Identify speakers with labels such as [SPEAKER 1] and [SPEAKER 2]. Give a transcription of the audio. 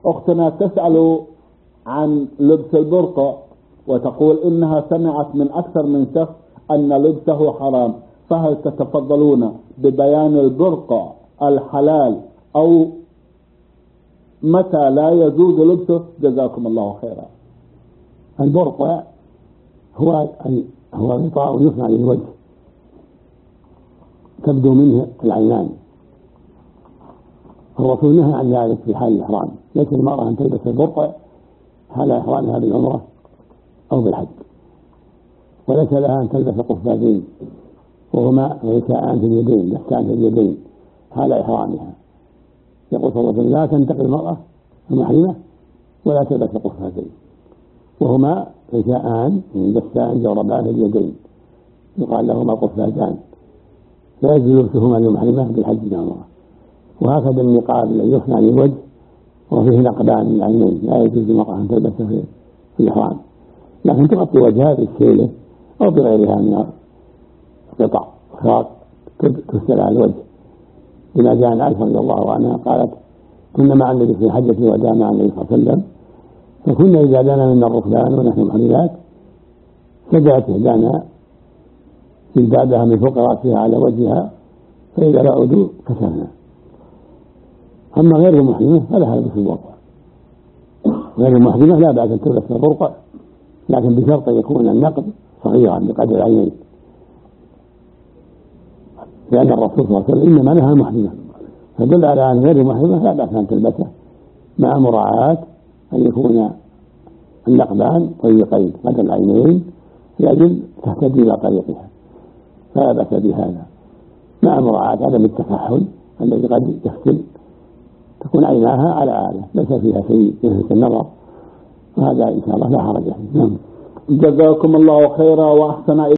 [SPEAKER 1] أختنا تسأل عن لبس البرقع وتقول إنها سمعت من أكثر من شخص أن لبسه حرام، فهل تتفضلون ببيان البرقع الحلال أو متى لا يجوز لبسه؟ جزاكم الله خيرا.
[SPEAKER 2] البرقع هو غطاء يصنع للوجه تبدو منه العينان، الرسول نهى عن ذلك في حال الإحرام. ليس المرأة أن تلبس البرقع حال إحرامها بالعمرة أو بالحج، وليس لها أن تلبس قفازين وهما غشاءان في اليدين لفتان في اليدين حال إحرامها. يقول صلى الله عليه وسلم: لا تنتقل المرأة المحرمة ولا تلبس قفازين، وهما غشاءان لفتان جوربان في اليدين يقال لهما قفازان، لا يجوز لبسهما للمحرمة بالحج والعمرة. وهكذا النقاب الذي يصنع للوجه وفيه نقبان للعينين لا يجوز للمرأة أن تلبسه في الإحرام، لكن تغطي وجهها بالسيلة أو بغيرها من قطع خاط تسدل على الوجه، لما جاء عن عائشة رضي الله عنها قالت: كنا مع النبي في حجة الوداع مع النبي صلى الله عليه وسلم، فكنا إذا دنا منا الركبان ونحن محرمات سدلت إحدانا جلبابها من فوق رأسها على وجهها، فإذا بعدوا كسرنا. أما غير المحرمة فلها لبس البرقع، غير المحرمة لا بأس أن تلبس البرقع، لكن بشرط أن يكون النقب صغيرا بقدر العينين، لأن الرسول صلى الله عليه وسلم إنما نهى المحرمة، فدل على أن غير المحرمة لا بأس أن تلبسه مع مراعاة أن يكون النقبان ضيقين قدر العينين لأجل تهتدي إلى طريقها، فلا بأس بهذا، مع مراعاة عدم التكحل الذي قد يفتن تكون عيناها على آلة ليس فيها شيء يلفت النظر، وهذا إن شاء الله لا حرج فيه.
[SPEAKER 1] جزاكم الله خيرا وأحسن